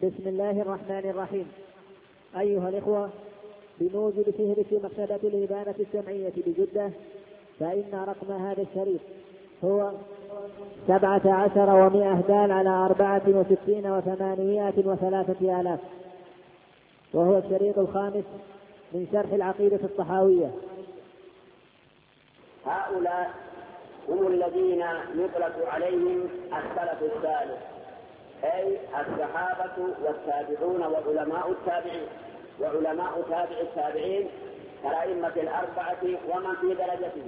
بسم الله الرحمن الرحيم. أيها الإخوة، بموجب فهرس مكتبة الإبانة السمعية بجدة، فإن رقم هذا الشريط هو 17 دال على 64 و803 آلاف، وهو الشريط الخامس من شرح العقيدة الطحاوية. هؤلاء هم الذين يطلق عليهم السلف الصالح، أي الصحابة والتابعون وعلماء التابعين وعلماء تابع التابعين كالأئمة الأربعة ومن في درجتهم.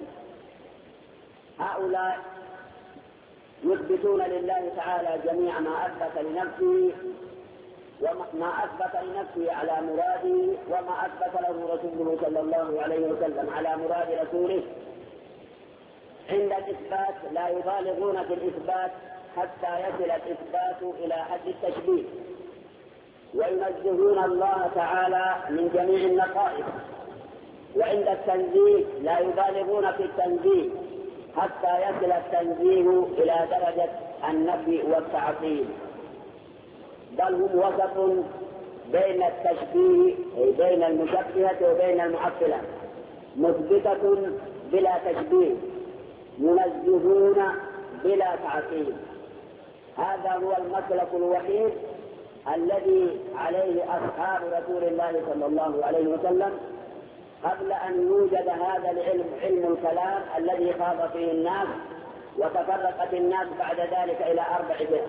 هؤلاء يثبتون لله تعالى جميع ما أثبت لنفسه وما أثبت لنفسه على مراده، وما أثبت له رسوله صلى الله عليه وسلم على مراد رسوله. عند الإثبات لا يبالغون في الإثبات حتى يصل الإثبات إلى حد التشبيه، وينزهون الله تعالى من جميع النقائص. وعند التنزيه لا يبالغون في التنزيه حتى يصل التنزيه إلى درجة النفي والتعطيل، بل هم وسط بين التشبيه بين المشبهة وبين المعطلة، مثبتة بلا تشبيه، منزهون بلا تعطيل. هذا هو المسلك الوحيد الذي عليه أصحاب رسول الله صلى الله عليه وسلم قبل أن يوجد هذا العلم، علم الكلام الذي خاض فيه الناس وتفرقت الناس بعد ذلك إلى 4 فرق.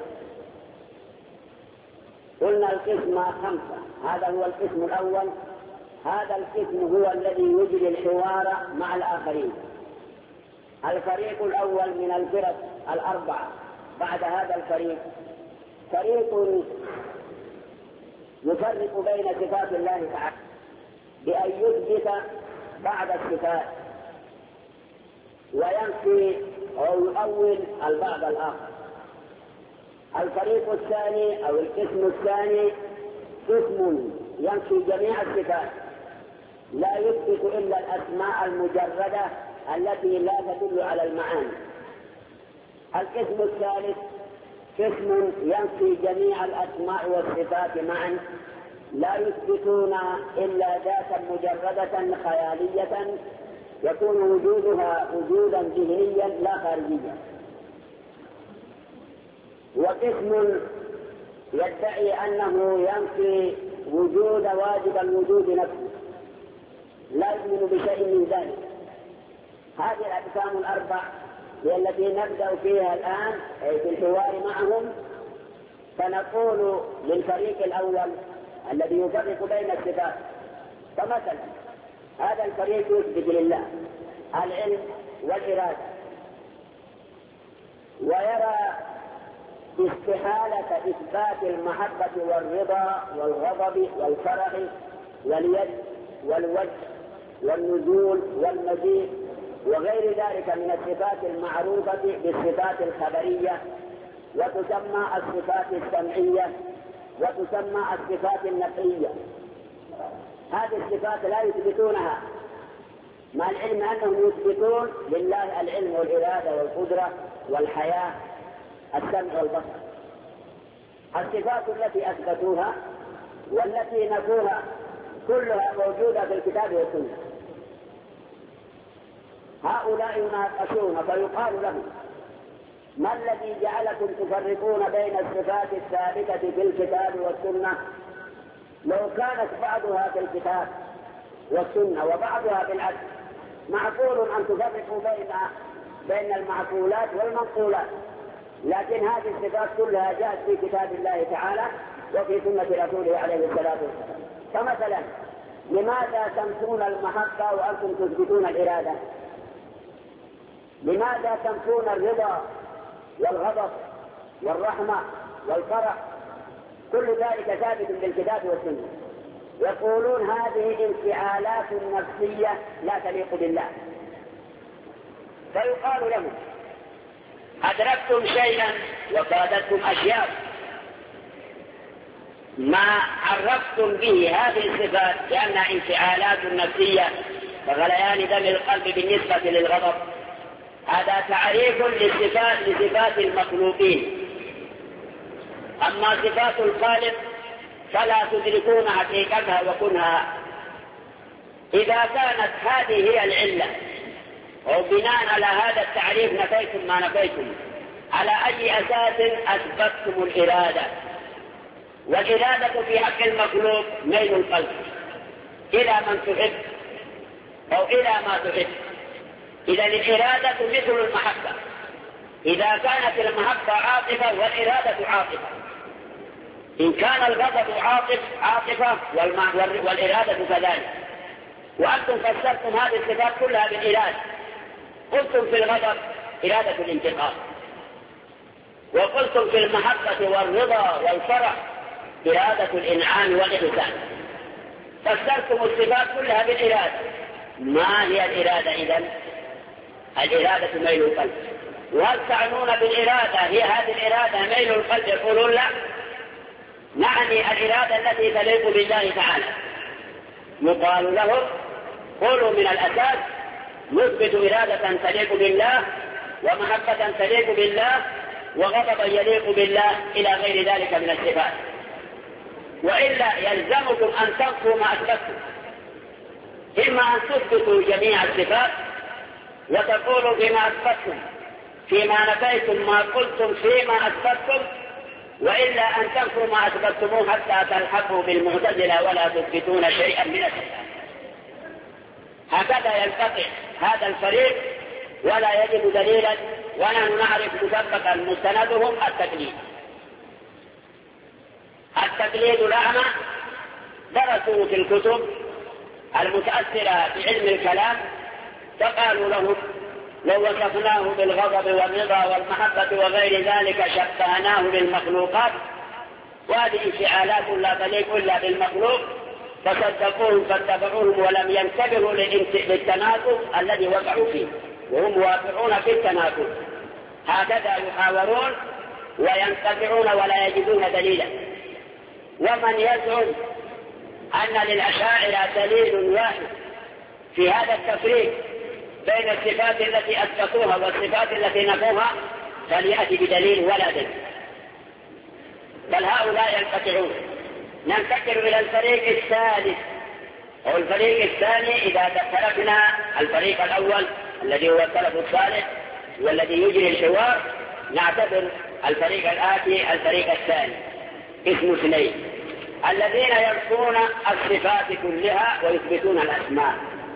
قلنا القسم 5، هذا هو القسم الأول. هذا القسم هو الذي يجري الحوار مع الآخرين. الفريق الأول من الفرق 4 بعد هذا الفريق فريق يفرق بين صفات الله تعالى بأن يثبت بعض الصفات وينفي أو يؤول البعض الآخر. الفريق الثاني أو القسم الثاني قسم ينفي جميع الصفات، لا يثبت إلا الأسماء المجردة التي لا تدل على المعاني. القسم الثالث قسم ينفي جميع الأسماء والصفات معا، لا يثبتون إلا ذاتا مجردة خيالية يكون وجودها وجودا ذهنيا لا خارجيا. وقسم يدعي أنه ينفي وجود واجب الوجود نفسه، لا يؤمن بشيء من ذلك. هذه الأقسام 4 هي التي نبدأ فيها الآن في الحوار معهم. فنقول للفريق الأول الذي يفرق بين الصفات، فمثلا هذا الفريق يثبت لله العلم والإرادة، ويرى استحالة إثبات المحبة والرضا والغضب والفرح واليد والوجه والنزول والمجيء وغير ذلك من الصفات المعروفة بالصفات الخبرية، وتسمى الصفات السمعية وتسمى الصفات النقلية. هذه الصفات لا يثبتونها، مع العلم أنهم يثبتون لله العلم والإرادة والقدرة والحياة السمع والبصر. الصفات التي أثبتوها والتي نفوها كلها موجودة في الكتاب والسنة. هؤلاء يناقشون فيقال لهم: ما الذي جعلكم تفرقون بين الصفات الثابتة في الكتاب والسنة؟ لو كانت بعضها في الكتاب والسنة وبعضها في العكس معقول أن تفرقوا بين المعقولات والمنقولات، لكن هذه الصفات كلها جاءت في كتاب الله تعالى وفي سنة رسوله عليه الصلاة والسلام. فمثلا لماذا تنفون المحبة وأنتم تثبتون الإرادة؟ لماذا تنفون الرضا والغضب والرحمة والفرح؟ كل ذلك ثابت بالكتاب والسنة. يقولون هذه انفعالات نفسية لا تليق بالله. فيقال لهم: أدركتم شيئا وفادتكم أشياء، ما عرفتم به هذه الصفات لأنها انفعالات نفسية وغليان دم القلب بالنسبة للغضب. هذا تعريف لصفات المخلوقين. أما صفات الخالق فلا تدركون حقيقتها وكنها. إذا كانت هذه هي العلة وبناء على هذا التعريف نفيتم ما نفيتم، على أي أساس أثبتتم الإرادة؟ والإرادة في حق المخلوق ميل القلب إلى من تحب أو إلى ما تحب. إذا الإرادة مثل المحبة، إذا كانت المحبة عاطفة والإرادة عاطفة. إن كان الغضب عاطفة والإرادة كذلك. وأنتم فسرتم هذه الصفات كلها بالإرادة. قلتم في الغضب إرادة الانتقام، وقلتم في المحبة والرضا والفرح إرادة الإنعام والإحسان. فسرتم الصفات كلها بالإرادة. ما هي الإرادة إذن؟ الإرادة ميل القلب. وهل تعنون بالإرادة هي هذه الإرادة ميل القلب؟ يقولون لا، نعني الإرادة التي تليق بالله تعالى. يقال لهم قولوا من الأساس نثبت إرادة تليق بالله ومحبة تليق بالله وغضبا يليق بالله إلى غير ذلك من الصفات، وإلا يلزمكم أن تنفوا ما أثبتم. إما أن تثبتوا جميع الصفات وتقولوا فيما أثبتم فيما نفيتم ما قلتم فيما أثبتم، وإلا أن تنفوا ما أثبتموه حتى تلحقوا بالمعتزلة ولا تثبتون شيئا من الصفات. هكذا ينقطع هذا الفريق ولا يجد دليلا، ونحن نعرف مسبقا مستندهم التقليد. التقليد الأعمى درسوا في الكتب المتأثرة بعلم الكلام، فقالوا لهم لو وصفناه بالغضب والرضا والمحبة وغير ذلك شبهناه بالمخلوقات، وهذه انفعالات لا تليق إلا بالمخلوق، فصدقوهم فاتبعوهم ولم ينتبهوا للتناقض الذي وقعوا فيه، وهم واقعون في التناقض. هكذا يحاورون وينقطعون ولا يجدون دليلا. ومن يزعم أن للأشاعرة دليل واحد في هذا التفريق بين الصفات التي أثبتوها والصفات التي نفوها فليأتي بدليل ولا دليل، بل هؤلاء ينقطعون. ننتقل إلى الفريق الثالث أو الفريق الثاني. إذا تركنا الفريق الأول الذي هو السلف الصالح والذي يجري الحوار، نعتبر الفريق الآتي الفريق الثاني اسم اثنين، الذين ينفون الصفات كلها ويثبتون الأسماء.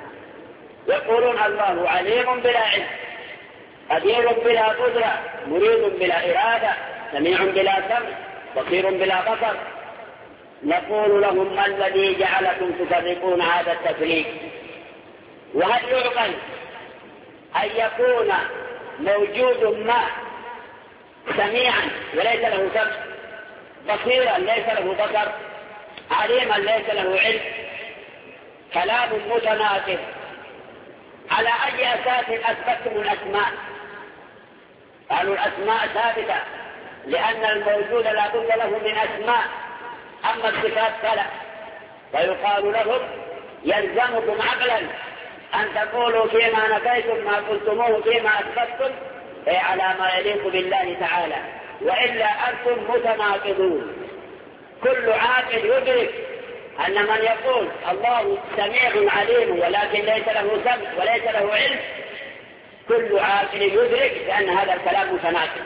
يقولون الله عليم بلا علم، قدير بلا قدرة، مريد بلا إرادة، سميع بلا سمع، بصير بلا بصر. نقول لهم ما الذي جعلكم تفرقون هذا التفريق؟ وهل يعقل أن يكون موجود ما سميعا وليس له سمع، بصيرا ليس له بصر، عليما ليس له علم؟ كلام متناقض. على أي أساس أثبتم الأسماء؟ قالوا الأسماء ثابتة لأن الموجود لا بد له من أسماء، أما الصفات فلا. ويقال لهم يلزمكم عقلا أن تقولوا فيما نفيتم ما قلتموه فيما أثبتم أي على ما يليق بالله تعالى، وإلا أنتم متناقضون. كل عاقل يدرك أن من يقول الله سميع عليم ولكن ليس له سمع وليس له علم، كل عاقل يدرك بأن هذا الكلام متناقض.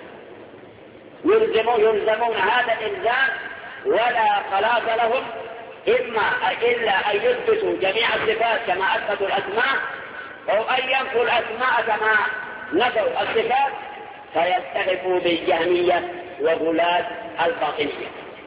يلزمون هذا الإلزام ولا خلاص لهم إلا أن يثبتوا جميع الصفات كما أثبتوا الأسماء، أو أن ينفوا الأسماء كما نفوا الصفات، فيستغفوا بالجهمية وغلاة الباطنية.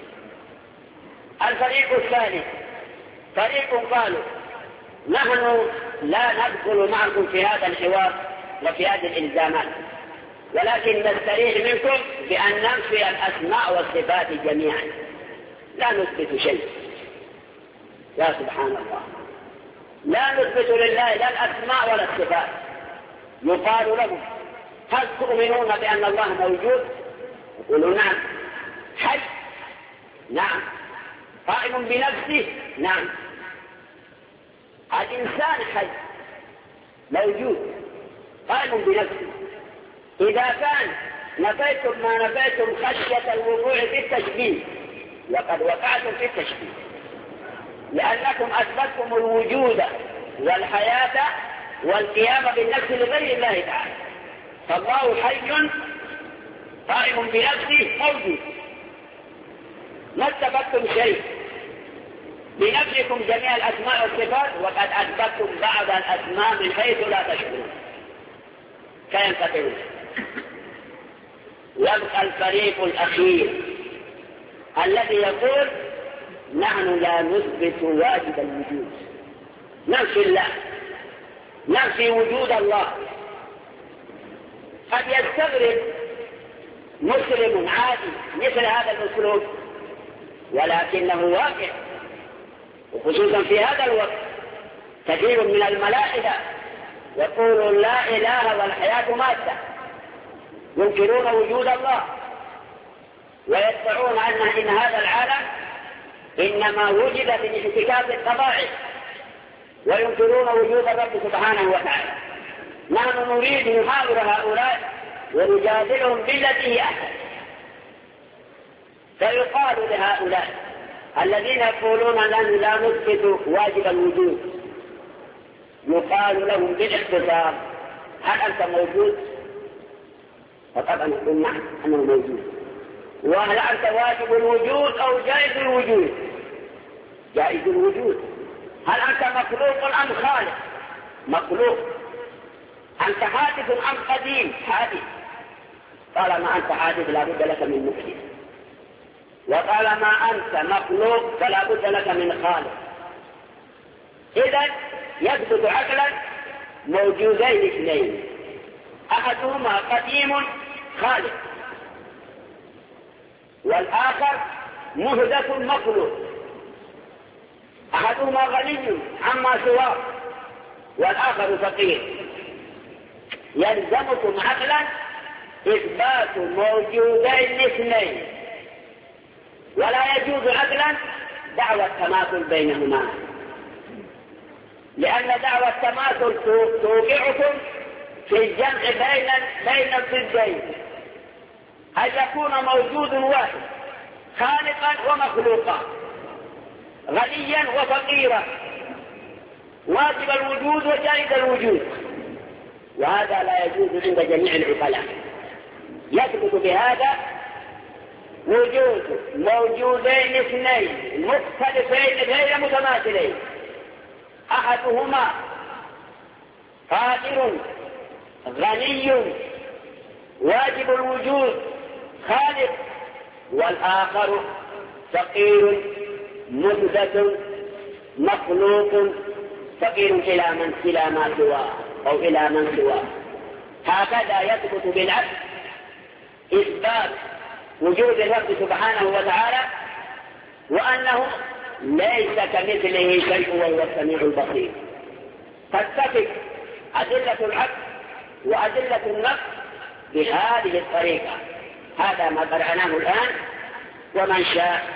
الفريق الثالث فريق قالوا نحن لا ندخل معكم في هذا الحوار وفي هذه الإلزامات، ولكن نستريح منكم بأن ننفي الأسماء والصفات جميعا، لا نثبت شيء. يا سبحان الله، لا نثبت لله لا الأسماء ولا الصفات. يقال لهم هل تؤمنون بأن الله موجود؟ يقولون نعم. حي؟ نعم. قائم بنفسه؟ نعم. الإنسان حي موجود قائم بنفسه. إذا كان نفيتم ما نفيتم خشية الوقوع في التشبيه وقد وقعتم في التشبيه، لأنكم أثبتتم الوجود والحياة والقيام بالنفس لغير الله تعالى. فالله حي قائم بنفسه موجود، ما استفدتم شيء بنفسكم جميع الأسماء والصفات، وقد أثبتتم بعض الأسماء من حيث لا تشعرون فينقطعون. يبقى الفريق الأخير الذي يقول نحن لا نثبت واجب الوجود، ننفي الله، ننفي وجود الله. قد يستغرب مسلم عادي مثل هذا الأسلوب، ولكنه واقع، وخصوصا في هذا الوقت كثير من الملائكة يقولون لا إله والحياة مادة، ينكرون وجود الله، ويدعون إن هذا العالم إنما وجد من احتكاك الطبائع، وينكرون وجود الرب سبحانه وتعالى. نحن نريد نحاور هؤلاء ونجادلهم بالتي هي أحسن. فيقال لهؤلاء الذين يقولون أننا لا نثبت واجب الوجود، يقال لهم بالاختصار هل أنت موجود؟ فطبعا نقول نعم أنه موجود. وهل أنت واجب الوجود أو جائز الوجود؟ جائز الوجود. هل أنت مخلوق أم خالق؟ مخلوق. أنت حادث أم قديم؟ حادث. طالما أنت حادث لا بد لك من محدث، وطالما أنت مخلوق فلا بد لك من خالق. إذن يثبت عقلا موجودين اثنين، أحدهما قديم خالق، والآخر محدث مخلوق. أحدهما غني عما سواه والآخر فقير. يلزمكم عقلا إثبات موجودين اثنين، ولا يجوز عقلا دعوى التماثل بينهما، لأن دعوى التماثل توقعكم في الجمع بين الضدين، أن يكون موجود واحد خالقا ومخلوقا، غنيا وفقيرا، واجب الوجود وجائز الوجود، وهذا لا يجوز عند جميع العقلاء. يثبت بهذا وجود موجودين اثنين مختلفين غير متماثلين، أحدهما قادر غني واجب الوجود خالق، والآخر فقير محدث مخلوق، فقير إلى ما سواه أو إلى من سواه. هكذا يثبت بالعكس إثبات وجود الرب سبحانه وتعالى، وأنه ليس كمثله شيء وهو السميع البصير. تتفق أدلة العقل وأدلة النقل بهذه الطريقة. هذا ما قرأناه الآن، ومن شاء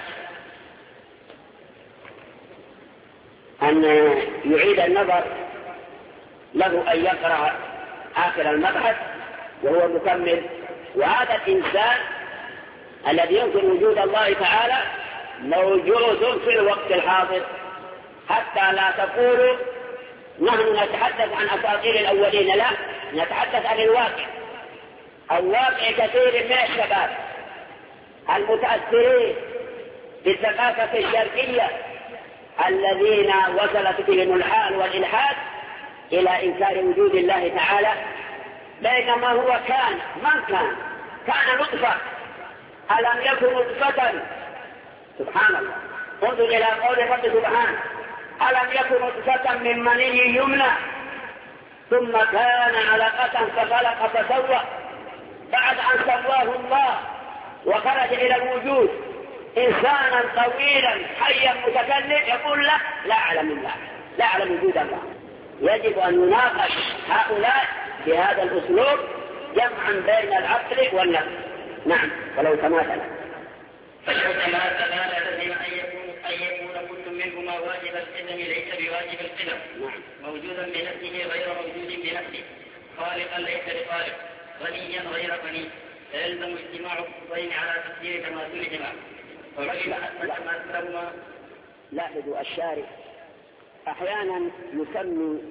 أن يعيد النظر له أن يقرأ آخر المبحث وهو مكمل. وهذا الإنسان الذي ينكر وجود الله تعالى موجود في الوقت الحاضر، حتى لا تقولوا نحن نتحدث عن أساطير الأولين، لا، نتحدث عن الواقع. الواقع كثير من الشباب المتأثرين بالثقافة الشرقية الذين وصلت بهم الحال والإلحاد إلى إنكار وجود الله تعالى، بينما هو كان نطفة، ألم يكن نطفة. سبحان الله، انظر إلى قول الرب سبحانه ألم يكن نطفة من مني يمنى ثم كان علقة فخلق فسوى. بعد أن سواه الله وخرج إلى الوجود إنسانا طويلا حيا متكلم يقول له لا أعلم الله، لا أعلم وجود الله. يجب أن يناقش هؤلاء بهذا الأسلوب جمعا بين العقل والنقل. نعم، ولو تماثل فلو تماثل لازم أن يكون كل منهما واجب القدم ليس بواجب القدم. موجودا بنفسه غير موجود بنفسه، خالقا ليس بخالق، غنيا غير غني، فيلزم اجتماع القطبين على تقدير تماثلهما. وعلم أن تماثلهما. لاحظوا الشارع أحيانا يسمي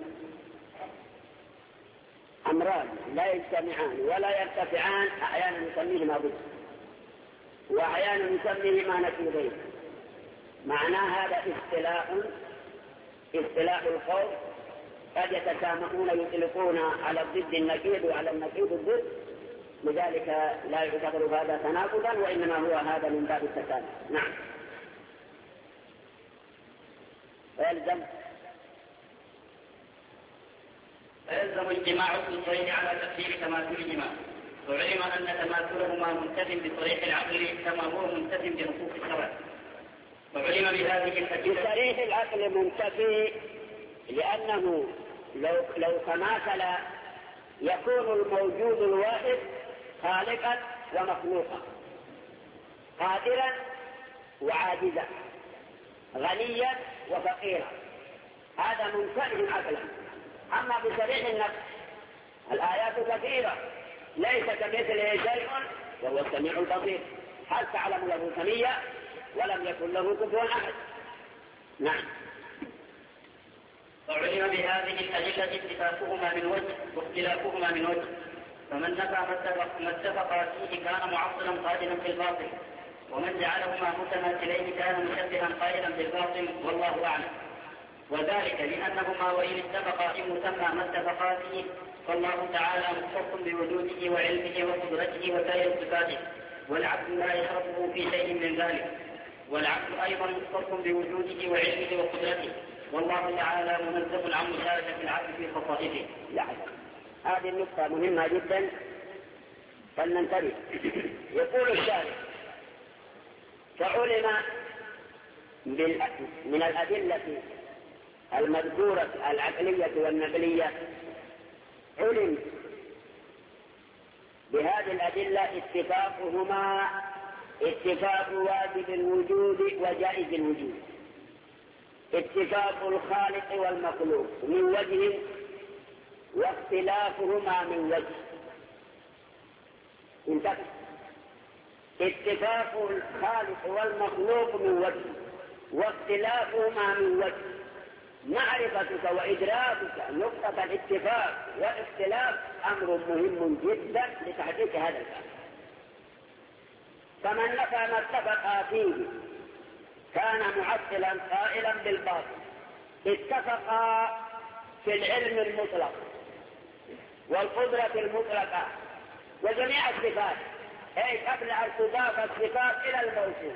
أمران لا يجتمعان ولا يرتفعان، أحيانا يسميهما ضد وأحيانا يسميهما نقيضين. معناه هذا اصطلاح القوم، قد يتسامحون يطلقون على الضد النقيض وعلى النقيض الضد، لذلك لا يعتبر هذا تناقضا، وإنما هو هذا من باب التسامح. نعم. فيلزم اجتماع الضدين على تقدير تماثلهما، وعلم أن تماثلهما منتف بصريح العقل كما هو منتف بنصوص الشرع. وعلم بهذه الأدلة بصريح العقل منتفي، لأنه لو تماثل يكون الموجود الواحد خالقا ومخلوقا، قادرا وعاجزا، غنيا وفقيرا، هذا منتفي عقلا. أما بصريح النفس الآيات كثيرة، ليس كمثله شيء وهو السميع البصير، هل تعلم له سميا ولم يكن له كفوا أحد. نعم. وعلم بهذه الأدلة اتفاقهما من وجه واختلافهما من وجه، فمن نفى ما اتفقا فيه كان معطلا قائلا في الباطل، ومن جعلهما متماثلين كان مشبها قائلا في الباطل، والله أعلم. وذلك لأنهما وإن اتفقا في مسمى ما اتفقا فيه، فالله تعالى مختص بوجوده وعلمه وقدرته وسائر صفاته، والعبد لا يشركه في شيء من ذلك، والعبد أيضا مختص بوجوده وعلمه وقدرته، والله تعالى منزه عن مشاركة العبد في خصائصه. هذه النقطة مهمة جدا فلننتبه. يقول الشارع: فعلم من الأدلة المذكورة العقلية والنقلية، علم بهذه الأدلة اتفاقهما اتفاق واجب الوجود وجائز الوجود، اتفاق الخالق والمخلوق من وجه واختلافهما من وجه. انتبه، اتفاق الخالق والمخلوق من وجه واختلافهما من وجه. معرفتك وإدراكك نقطة الاتفاق والاختلاف أمر مهم جدا لتحقيق هذا الكلام. فمن نفى ما اتفق فيه كان معطلا قائلا بالباطل. اتفقا في العلم المطلق والقدرة المطلقة وجميع الصفات، أي قبل أن تضاف الصفات إلى الموصوف،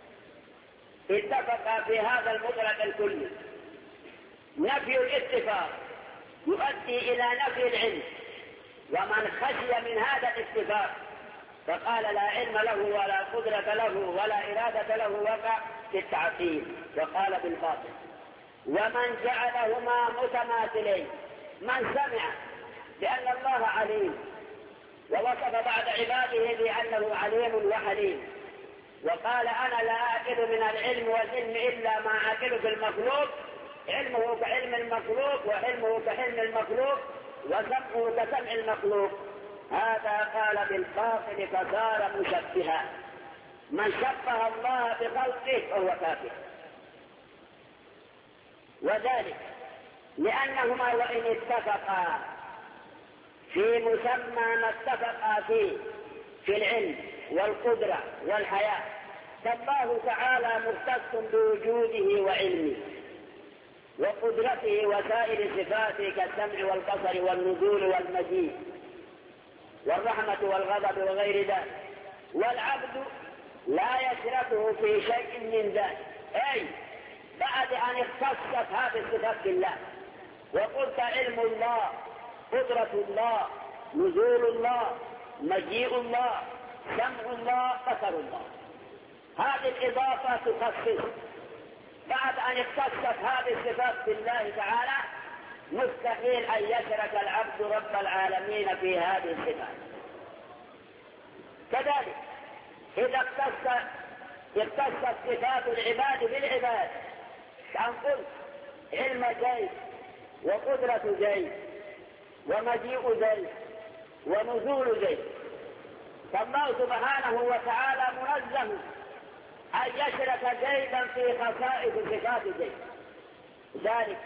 اتفقا في هذا المطلق الكلي. نفي الاتفاق يؤدي إلى نفي العلم، ومن خشي من هذا الاتفاق فقال لا علم له ولا قدرة له ولا إرادة له وقع في التعطيل وقال بالباطل. ومن جعلهما متماثلين، من سمع بأن الله عليم ووصف بعد عباده بأنه عليم وحليم، وقال أنا لا آكل من العلم والعلم إلا ما آكل في المخلوق، علمه كعلم المخلوق وعلمه كعلم المخلوق وسمعه كسمع المخلوق، هذا قال بالباطل فصار مشبها. من شبه الله بخلقه فهو كافر. وذلك لأنهما وإن اتفقا في مسمى ما اتفقا فيه في العلم والقدرة والحياة، فالله تعالى مختص بوجوده وعلمه وقدرته وسائر صفاته كالسمع والبصر والنزول والمجيء والرحمة والغضب وغير ذلك، والعبد لا يشركه في شيء من ذلك، أي بعد أن اختصت هذه الصفات بالله وقلت علم الله، قدرة الله، نزول الله، مجيء الله، سمع الله، بصر الله، هذه الإضافة تخصص. بعد أن اختصت هذه الصفات بالله تعالى مستحيل أن يشرك العبد رب العالمين في هذه الصفات. كذلك إذا اختصت صفات العباد بالعباد، كأن قلت علم زيد وقدرة زيد ومجيء زيد ونزول زيد، فالله سبحانه وتعالى منزه أن يشرك زيدا في خصائص صفات زيد. ذلك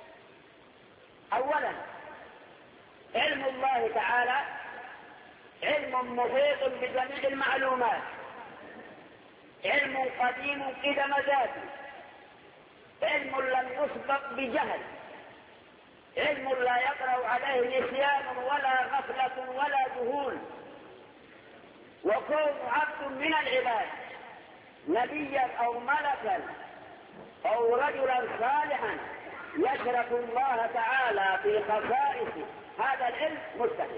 أولا علم الله تعالى علم محيط بجميع المعلومات، علم قديم قدم ذاته، علم لم يسبق بجهل، علم لا يقرأ عليه نسيان ولا غفلة ولا ذهول. وكون عبد من العباد نبيا أو ملكا أو رجلا صالحا يشرك الله تعالى في خصائص هذا العلم مستحيل،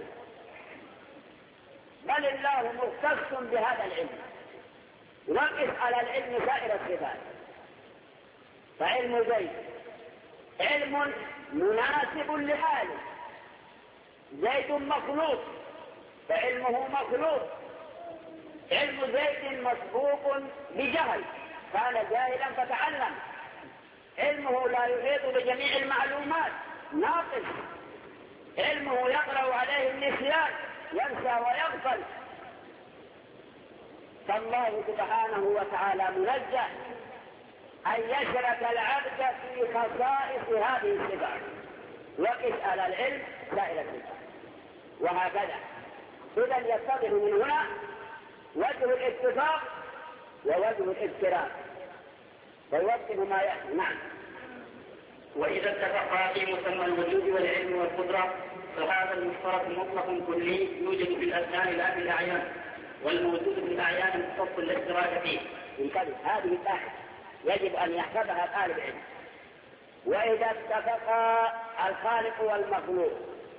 بل الله مختص بهذا العلم، ينقص على العلم سائر الصفات. فعلم زيد علم مناسب لحاله، زيد مخلوق فعلمه مخلوق. علم زيد مسبوق بجهل، كان جاهلا فتعلم. علمه لا يحيط بجميع المعلومات، ناقص. علمه يقرأ عليه النسيان، ينسى ويغفل. فالله سبحانه وتعالى منزه أن يشرك العبد في خصائص هذه الصفات، وقس على العلم سائر الصفات. وهكذا إذا يتضح من هنا وجه الاتفاق ووجه الافتراق، فيوضح ما يأتي. نعم. وإذا اتفقا في مسمى الوجود والعلم والقدرة فهذا المشترك مطلق كلي يوجد في الأذهان لا في الأعيان، والموجود في الأعيان مختص لا اشتراك فيه. هذه الآية يجب أن يحفظها طالب العلم. وإذا اتفقا الخالق والمخلوق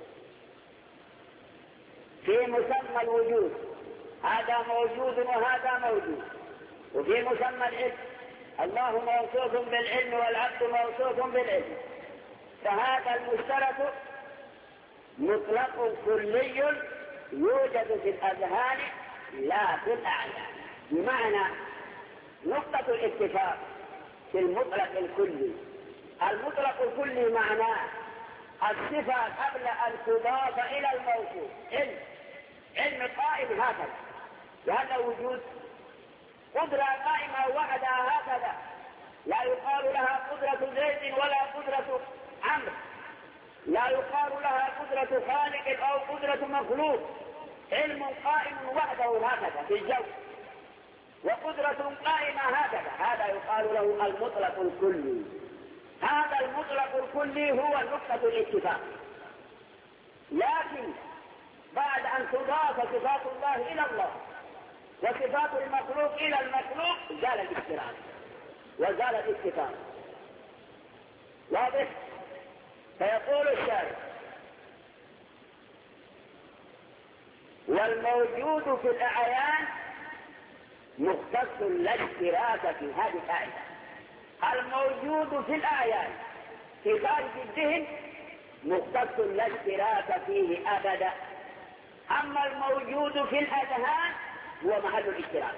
في مسمى الوجود، هذا موجود وهذا موجود، وفي مسمى العلم الله موصوف بالعلم والعبد موصوف بالعلم، فهذا المشترك مطلق كلي يوجد في الأذهان لا في الأعيان. بمعنى نقطة الاتفاق في المطلق الكلي. المطلق الكلي معناه الصفة قبل أن تضاف إلى الموصوف. علم قائم هكذا، وهذا وجود. قدرة قائمة وحدها هكذا، لا يقال لها قدرة زيد ولا قدرة عمرو، لا يقال لها قدرة خالق أو قدرة مخلوق. علم قائم وحده هكذا في الجو، وقدرة قائمة هكذا، هذا يقال له المطلق الكلي. هذا المطلق الكلي هو نقطة الاتفاق. لكن بعد أن تضاف صفات الله إلى الله وصفات المخلوق إلى المخلوق زال الافتراق وزال الاتفاق. واضح؟ فيقول الشارع: والموجود في الأعيان مختص لا اشتراك في هذه الآية. الموجود في الأعيان في خارج الذهن مختص لا اشتراك فيه أبدا. أما الموجود في الأذهان هو محل الاشتراك.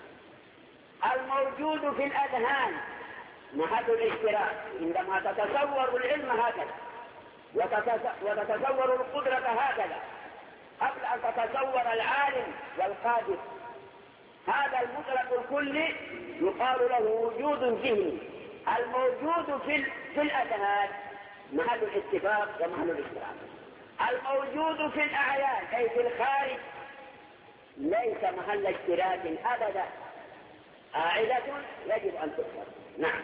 الموجود في الأذهان محل الاشتراك. عندما تتصور العلم هكذا وتتصور القدرة هكذا قبل أن تتصور العالم والقادر، هذا المطلق الكلي يقال له وجود ذهني. الموجود في الأذهان محل الاتفاق ومحل الاشتراك. الموجود في الأعيان أي في الخارج ليس محل اشتراك أبدا، قاعدة يجب أن تذكر. نعم.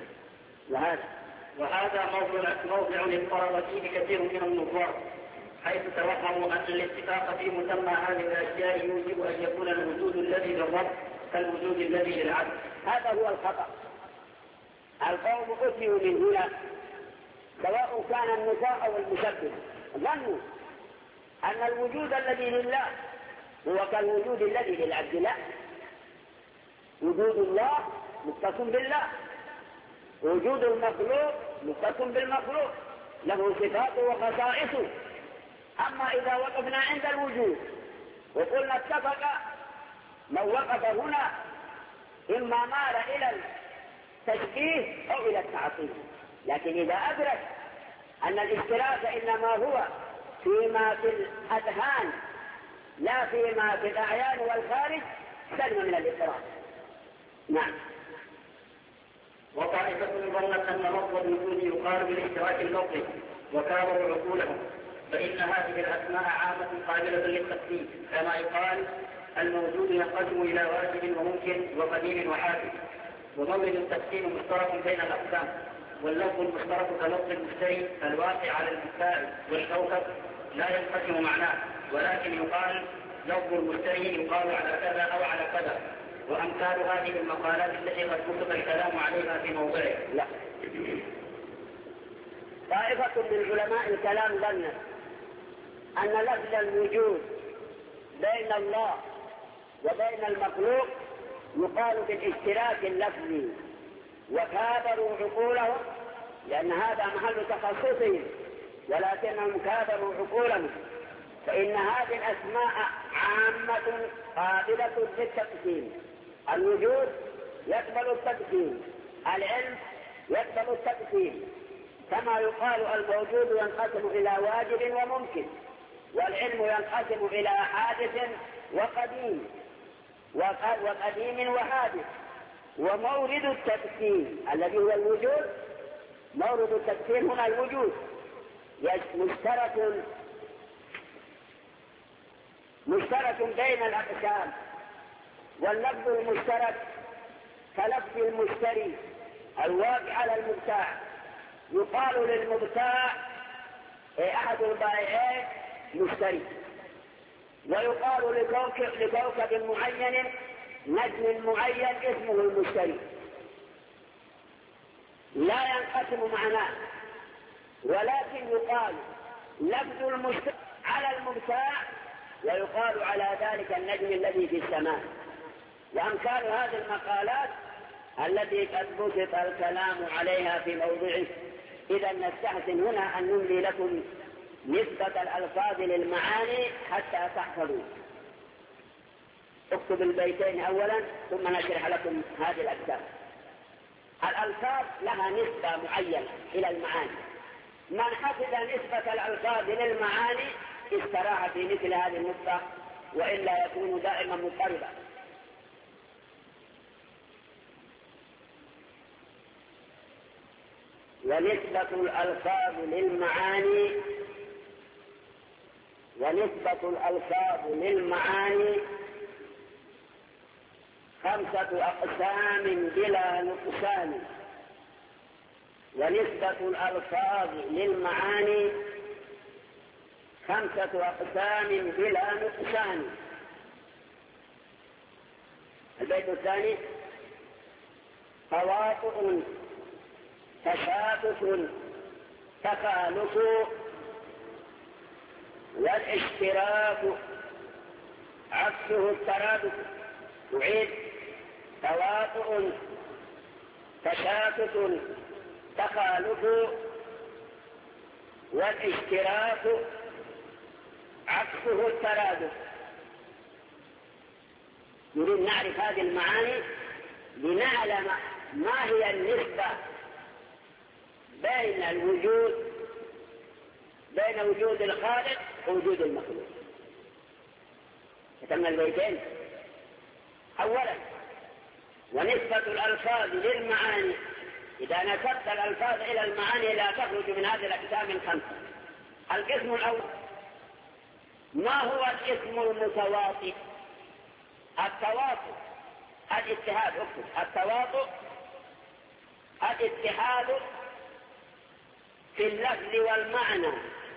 وهذا موضع اضطرب فيه كثير من النظار، حيث توهموا أن الاتفاق في مسمى هذه الأشياء يوجب أن يكون الوجود الذي للرب كالوجود الذي للعبد. هذا هو الخطأ. القوم أتوا من هنا سواء كان النساء أو المشبه، ظنوا أن الوجود الذي لله هو كالوجود الذي للعبد. لا، وجود الله مختص بالله، وجود المخلوق مختص بالمخلوق، له صفاته وخصائصه. أما إذا وقفنا عند الوجود وقلنا اتفق، من وقف هنا إما مال إلى التشبيه أو إلى التعطيل. لكن إذا أدرك أن الاشتراك إنما هو فيما في الأذهان لا فيما في الأعيان والخارج سلم من الاضطراب. نعم. وطائفة ظنت أن لفظ الوجود يقال بالاشتراك اللفظي وكابروا عقولهم، فإن هذه الأسماء عامة قابلة للتقسيم، كما يقال الموجود ينقسم إلى واجب وممكن وقديم وحادث. ومورد التقسيم مشترك بين الأقسام، واللفظ المشترك كلفظ المشتري الواقع على المفتاح والكوكب لا ينقسم معناه، ولكن يقال لفظ المشتري يقال على كذا أو على كذا، وأمثال هذه المقالات التي قد كتب الكلام عليها في موضعه. لا. طائفة من علماء الكلام ظنت أن لفظ الوجود بين الله وبين المخلوق يقال بالاشتراك اللفظي، وكابروا عقولهم، لأن هذا محل تخصصهم، ولكنهم كابروا عقولهم، فإن هذه الأسماء عامة قابلة للتقسيم. الوجود يقبل التقسيم، العلم يقبل التقسيم، كما يقال الموجود ينقسم إلى واجب وممكن، والعلم ينقسم إلى حادث وقديم وحادث. ومورد التقسيم الذي هو الوجود، مورد التقسيم هنا الوجود مشترك بين الأقسام، واللفظ المشترك كلفظ المشتري الواقع على المبتاع، يقال للمبتاع أحد البائعين مشتري، ويقال لكوكب معين نجم معين اسمه المشتري، لا ينقسم معناه، ولكن يقال لفظ المشتري على المبتاع ويقال على ذلك النجم الذي في السماء. وأمثال هذه المقالات التي قد بسط الكلام عليها في موضعه. إذا نستحسن هنا أن نملي لكم نسبة الألفاظ للمعاني حتى تحفظوا. اكتب البيتين أولا ثم نشرح لكم هذه الأجزاء. الألفاظ لها نسبة معينة إلى المعاني، من حفظ نسبة الألفاظ للمعاني استراح في مثل هذه النقطة، وإلا يكون دائما مضطربا. ونسبة الألفاظ للمعاني 5 أقسام بلا نقصان. ونسبة الألفاظ للمعاني 5 أقسام بلا نقصان. البيت الثاني: تواطؤ، تشابك، تخالف، والاشتراك عكسه الترادف. نعيد: تواطؤ، تشابك، تخالف، والاشتراك عكسه الترادف. نريد نعرف هذه المعاني لنعلم ما هي النسبة بين وجود الخالق ووجود المخلوق. كتبنا البيتين. أولا: ونسبة الألفاظ للمعاني. إذا نسبت الألفاظ إلى المعاني لا تخرج من هذه الأقسام 5. القسم الأول: ما هو الاسم المتواطئ؟ التواطؤ الاتحاد. اكتب: التواطؤ الاتحاد في اللفظ والمعنى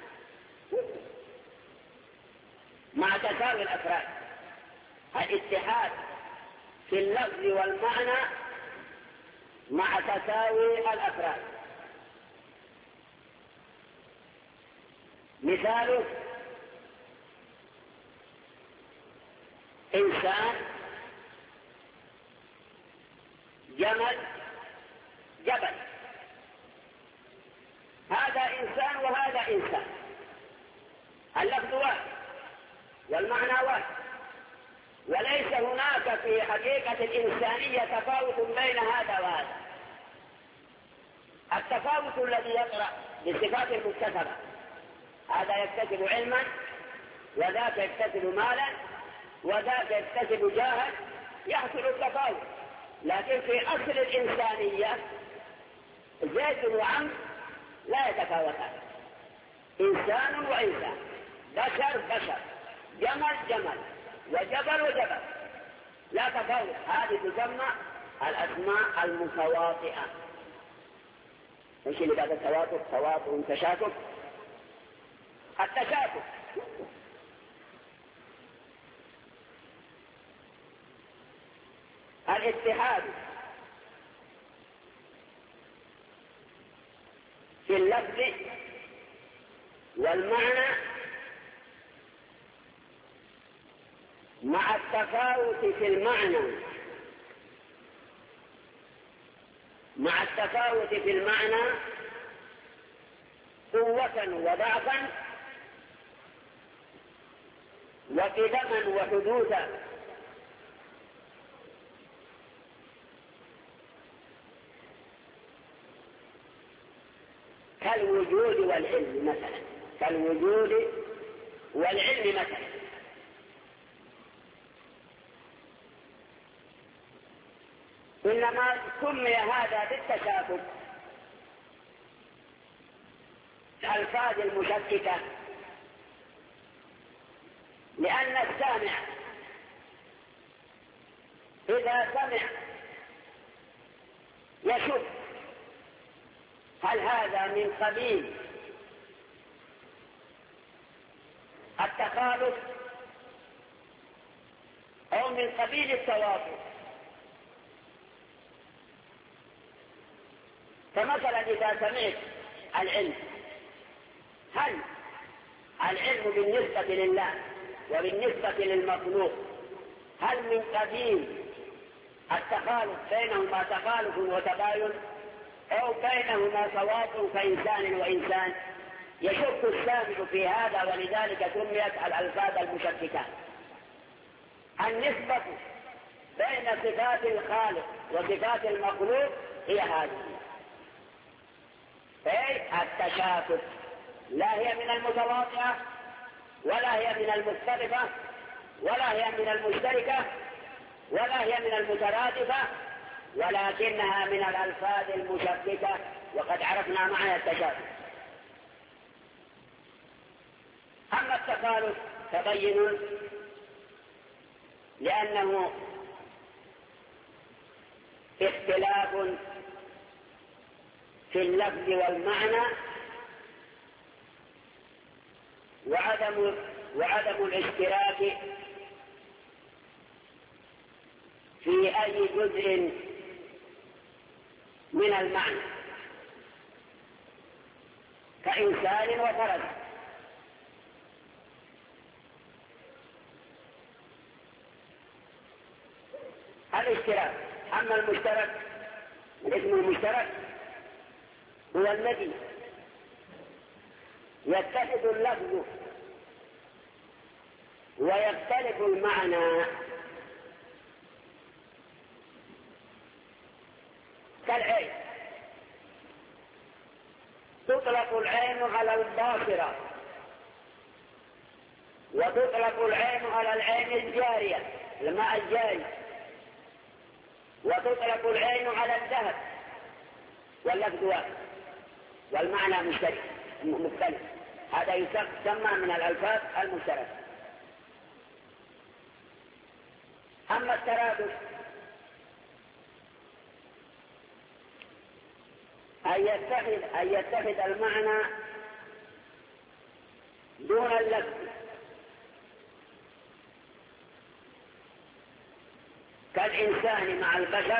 مع تساوي الأفراد. الاتحاد في اللفظ والمعنى مع تساوي الأفراد. مثاله: إنسان، جمل، جبل. هذا إنسان وهذا إنسان، اللفظ واحد والمعنى واحد، وليس هناك في حقيقة الإنسانية تفاوت بين هذا وهذا. التفاوت الذي يطرأ بالصفات المكتسبة، هذا يكتسب علما وذاك يكتسب مالا وذاك يكتسب جاها، يحصل التفاوت. لكن في أصل الإنسانية زيد وعمرو لا يتفاوتان، إنسان وإنسان، بشر بشر، جمل جمل، وجبل وجبل، لا تفاوت. هذه تسمى الأسماء المتواطئة. ايش اللي بعد التواتر؟ تواطؤ وتشاكك. التشاكك الاتحاد في اللفظ والمعنى مع التفاوت في المعنى، مع التفاوت في المعنى قوة وضعفا وقدما وحدوثا. كالوجود والعلم مثلا، كالوجود والعلم مثلا. إنما سمي هذا بالتشابك الألفاظ المشككة، لأن السامع إذا سمع يشك هل هذا من قبيل التخالف أو من قبيل التوافق. فمثلا إذا سمعت العلم، هل العلم بالنسبة لله وبالنسبة للمخلوق هل من قبيل التخالف بينهما تخالف وتباين أو بينهما تواطؤ كإنسان وإنسان؟ يشك السامع في هذا، ولذلك سميت الألفاظ المشككة. النسبة بين صفات الخالق وصفات المخلوق هي هذه، أي التشاكك، لا هي من المتواطئة ولا هي من المختلفة ولا هي من المشتركة ولا هي من المترادفة، ولكنها من الألفاظ المشككة، وقد عرفنا معنى التشابه. أما التخالف تبين، لأنه اختلاف في اللفظ والمعنى وعدم الاشتراك في أي جزء من المعنى، كإنسان وفرد. الاشتراك. أما المشترك، الاسم المشترك هو الذي يتحد اللفظ ويختلف المعنى، كالعين. تطلق العين على الباصرة، وتطلق العين على العين الجارية، الماء الجاري، وتطلق العين على الذهب، واللفظ واحد والمعنى مختلف. هذا يسمى من الألفاظ المشتركة. أما الترادف أن يتحد المعنى دون اللفظ، كالإنسان مع البشر،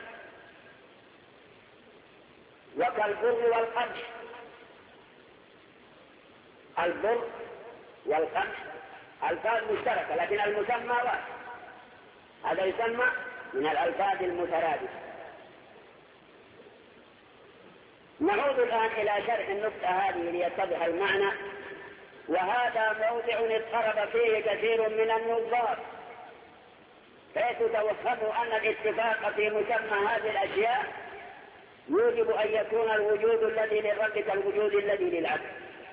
وكالبر والقمح. البر والقمح ألفاظ مشتركة، لكن المسمى واحد، هذا يسمى من الألفاظ المترادفة. نعود الآن إلى شرح النكتة هذه ليتضح المعنى، وهذا موضع اضطرب فيه كثير من النظار، حيث توهموا أن الاتفاق في مسمى هذه الأشياء يوجب أن يكون الوجود الذي للرب كالوجود الذي للعبد،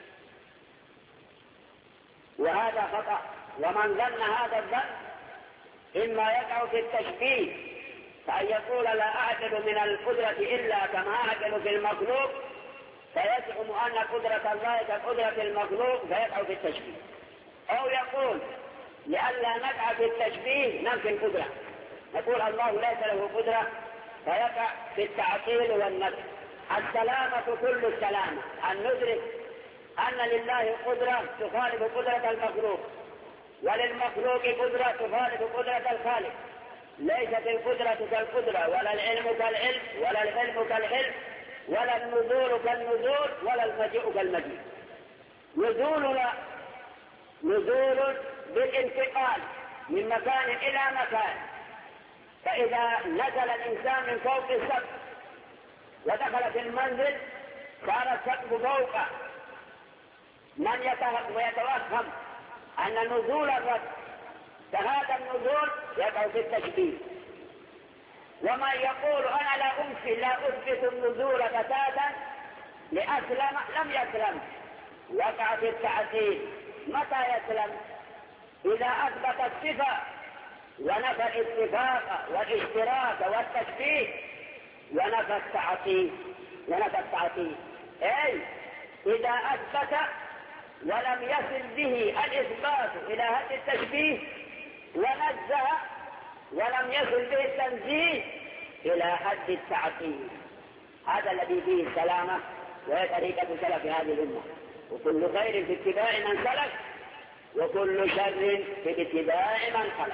وهذا خطأ. ومن ظن هذا الظن إما يقع في التشبيه فأن يقول لا أعقل من القدرة إلا كما أعقل في المخلوق فيزعم أن قدرة الله كقدرة المخلوق فيقع في التشبيه، أو يقول لئلا نقع في التشبيه ننفي القدرة، نقول الله ليس له قدرة فيقع في التعطيل والنفي. السلامة كل السلامة أن ندرك أن لله قدرة تخالف قدرة المخلوق، وللمخلوق قدرة تخالف قدرة الخالق. ليست القدرة كالقدرة، ولا العلم كالعلم، ولا العلم كالعلم، ولا النزول كالنزول، ولا المجيء كالمجيء. نزولنا نزول بالانتقال من مكان إلى مكان، فإذا نزل الإنسان من فوق السقف ودخل في المنزل صار السقف فوقه، من يتوهم أن نزول الرب فهذا النزول يقع في التشبيه. ومن يقول أنا لا أثبت النزول بتاتا لأسلم لم يسلم، وقع في التعطيل. متى يسلم؟ إذا أثبت الصفة ونفى الاتفاق والاشتراك والتشبيه ونفى التعطيل. أي إذا أثبت ولم يصل به الإثبات إلى هذا التشبيه، ونزه ولم يصل به التنزيه إلى حد التعطيل. هذا الذي فيه السلامة وهي طريقة سلف هذه الأمة. وكل خير في اتباع من سلف، وكل شر في اتباع من خلف.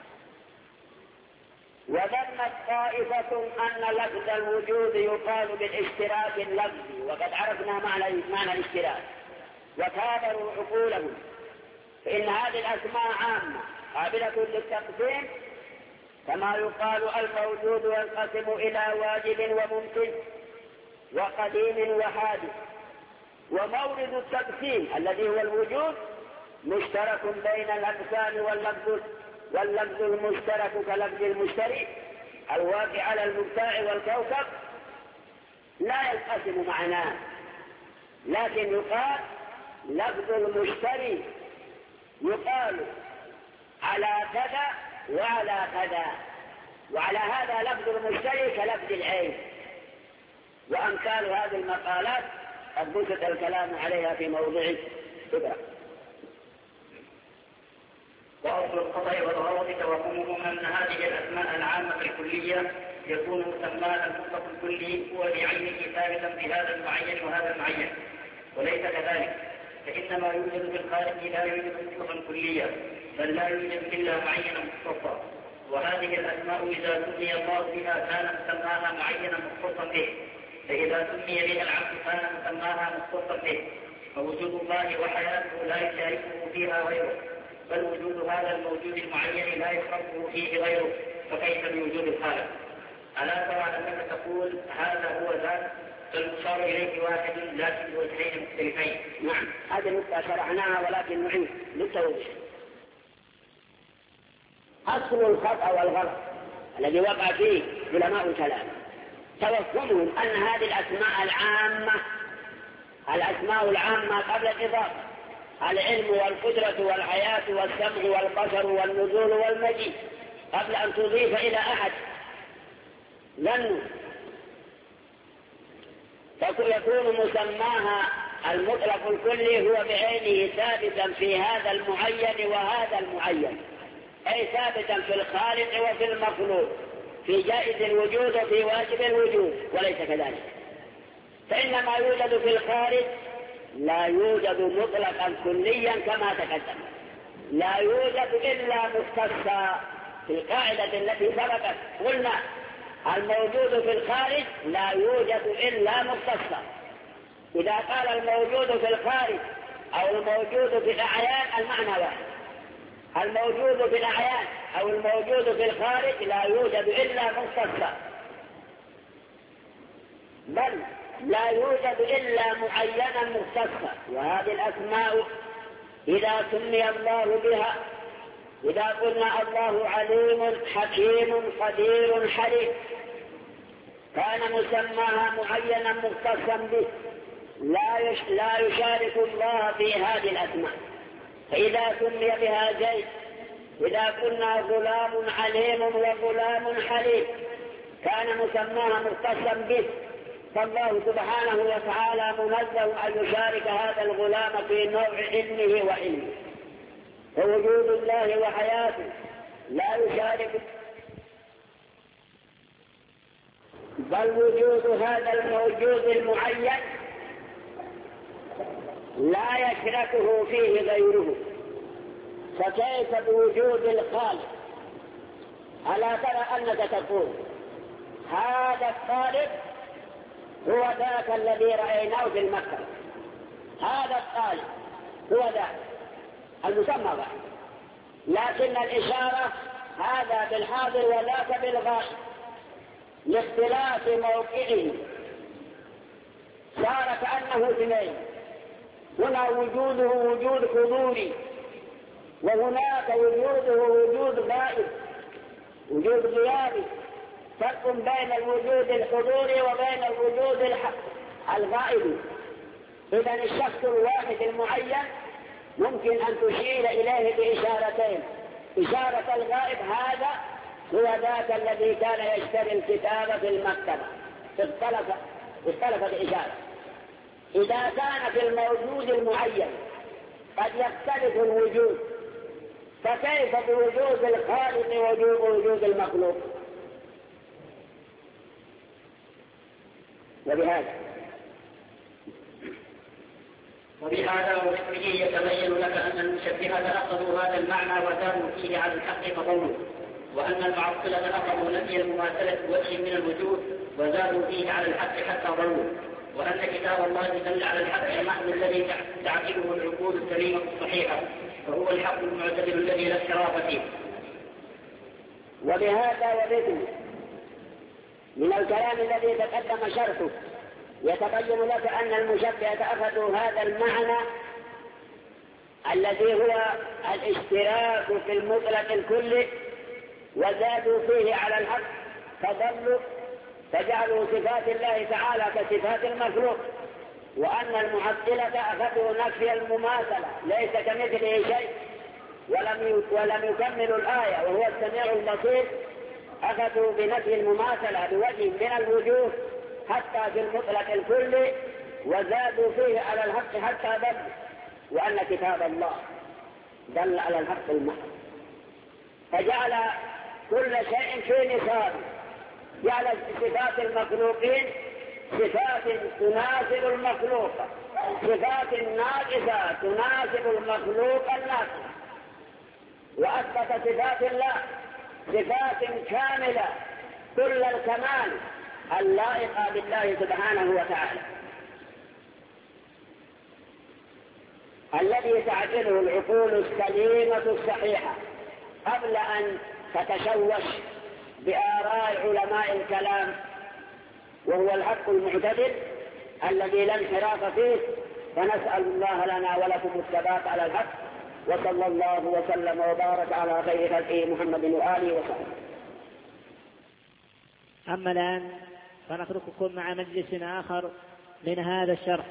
وظنت طائفة أن لفظ الوجود يقال بالاشتراك اللفظي، وقد عرفنا معنى الاشتراك، وكابروا عقولهم، فإن هذه الأسماء عامة قابلة للتقسيم، كما يقال الموجود ينقسم إلى واجب وممكن وقديم وحادث. ومورد التقسيم الذي هو الوجود مشترك بين الأقسام واللفظ المشترك كلفظ المشتري الواقع على المبتاع والكوكب لا ينقسم معناه، لكن يقال لفظ المشتري يقال على كذا وعلى كذا، وعلى هذا لفظ المشتري كلفظ العين. وأمثال هذه المقالات قد بسط الكلام عليها في موضع كبرى. وأصل القضاء والغرض توهمهم أن هذه الأسماء العامة الكلية يكون مسمى المطلق الكلي هو بعينه ثابتا بهذا المعين وهذا المعين، وليس كذلك، فإن ما يوجد في الخارج لا يوجد مطلقا كليا، بل لا يوجد إلا معينا مختصا. وهذه الأسماء إذا سمي الله بها كان مسماها معينا مختصا به، فإذا سمي بها العبد كان مسماها مختصا به. فوجود الله وحياته لا يشاركه فيها غيره، بل وجود هذا الموجود المعين لا يشاركه فيه غيره، فكيف بوجود الخالق؟ ألا ترى أنك تقول هذا هو ذات فالمشار إليه واحد لكن وجهين مختلفين؟ نعم، هذه النقطة شرعناها ولكن نعيد للتوضيح. أصل الخطأ والغلط الذي وقع فيه علماء الكلام توهمهم أن هذه الأسماء العامة قبل الإضافة، العلم والقدرة والحياة والسمع والبصر والنزول والمجيء، قبل أن تضيف إلى أحد ظنوا، فيكون مسماها المطلق الكلي هو بعينه ثابتا في هذا المعين وهذا المعين، أي ثابتا في الخالق وفي المخلوق، في جائز الوجود وفي واجب الوجود، وليس كذلك. فإن ما يوجد في الخارج لا يوجد مطلقا كليا كما تقدم، لا يوجد إلا مختصا. في القاعدة التي سبقت قلنا الموجود في الخارج لا يوجد إلا مختصا. إذا قال الموجود في الخارج أو الموجود في الأعيان المعنى واحد، الموجود في الأعيان أو الموجود في الخارج لا يوجد إلا مختصا، بل لا يوجد إلا معينا مختصا. وهذه الأسماء إذا سمي الله بها، إذا قلنا الله عليم حكيم قدير حليم، كان مسماها معينا مختصا به، لا يشارك الله في هذه الأسماء. فإذا سمي بها زيد، إذا قلنا غلام عليم وغلام حليم، كان مسماها مختصا به، فالله سبحانه وتعالى منزه أن يشارك هذا الغلام في نوع علمه وعلمه، فوجود الله وحياته لا يشارك، بل وجود هذا الموجود المعين لا يشركه فيه غيره. فكيف بوجود الخالق؟ ألا ترى أنك تقول هذا الخالق هو ذاك الذي رأيناه في المكة، هذا الخالق هو ذاك المسمى ذاك، لكن الإشارة هذا بالحاضر وذاك بالغائب لاختلاف موقعه، صار كأنه اثنين، هنا وجوده وجود حضوري وهناك وجوده وجود غائب، وجود غيابي، فرق بين الوجود الحضوري وبين الوجود الغائب. إذن الشخص الواحد المعين ممكن أن تشير إليه بإشارتين، إشارة الغائب هذا هو ذاك الذي كان يشتري الكتاب في المكتبة، اختلفت الإشارة. إذا كان في الموجود المعين قد يختلف الوجود، فكيف بوجود الخالق ووجود المخلوق؟ وبهذا وذكره يتبين لك أن المشبهة أخذوا هذا المعنى وزادوا فيه على الحق فضلوا، وأن المعطلة أخذوا نفي المماثلة بوجه من الوجود وزادوا فيه على الحق حتى ضلوا، وأن كتاب الله دل على الحق المحض الذي تعقله العقول السليمة الصحيحة، فهو الحق المعتدل الذي لا اختلاف فيه. وبهذا وذكره من الكلام الذي تقدم شرحه يتبين لك أن المشبهة أخذوا هذا المعنى الذي هو الاشتراك في المطلق الكلي وزادوا فيه على الحق فضلوا، فجعلوا صفات الله تعالى كصفات المخلوق، وأن المعطلة أخذوا نفي المماثلة ليس كمثله شيء ولم يكملوا الآية وهو السميع البصير، أخذوا بنفي المماثلة بوجه من الوجوه حتى في المطلق الكلي وزادوا فيه على الحق حتى ضلوا، وأن كتاب الله دل على الحق المحض، فجعل كل شيء في نصابه، جعل صفات المخلوقين صفات تناسب المخلوق، صفات ناقصة تناسب المخلوق الناقص، وأثبت صفات الله صفات كاملة كل الكمال اللائقة بالله سبحانه وتعالى، الذي تعجله العقول السليمة الصحيحة قبل أن تتشوش بآراء علماء الكلام، وهو الحق المعتدل الذي لا انحراف فيه. فنسأل الله لنا ولكم الثبات على الحق، وصلى الله وسلم وبارك على خير خلقه محمد وآله وصحبه. أما الآن فنترككم مع مجلس آخر من هذا الشرح.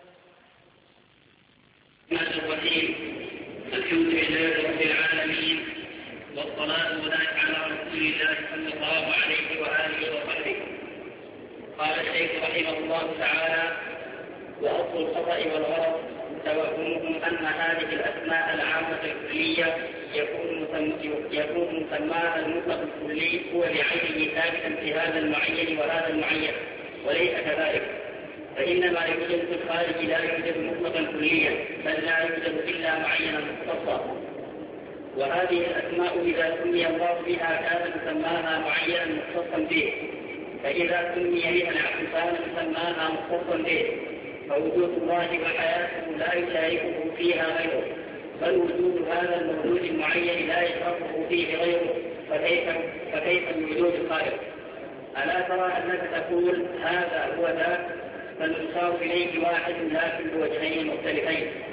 الحمد لله رب العالمين، والصلاة والسلام على رسول الله صلى الله عليه وآله وصحبه. قال الشيخ رحمه الله تعالى: وأصل الخطأ والغلط توهمهم أن هذه الأسماء العامة الكلية يكون مسماها المطلق الكلي هو بعينه ثابتا في هذا المعين وهذا المعين، وليس كذلك، فإنما يوجد في الخارج لا يوجد مطلقا كليا، بل لا يوجد إلا معينا مختصا. وهذه الأسماء إذا سمي الله بها كان مسماها معينا مختصا به، فإذا سمي بها العبد كان مسماها مختصا به، فوجود الله وحياته لا يشاركه فيها غيره، بل وجود هذا الموجود المعين لا يشاركه فيه غيره، فكيف بوجود الخالق؟ ألا ترى أنك تقول هذا هو ذاك، فالمشار إليه واحد لكن بوجهين مختلفين،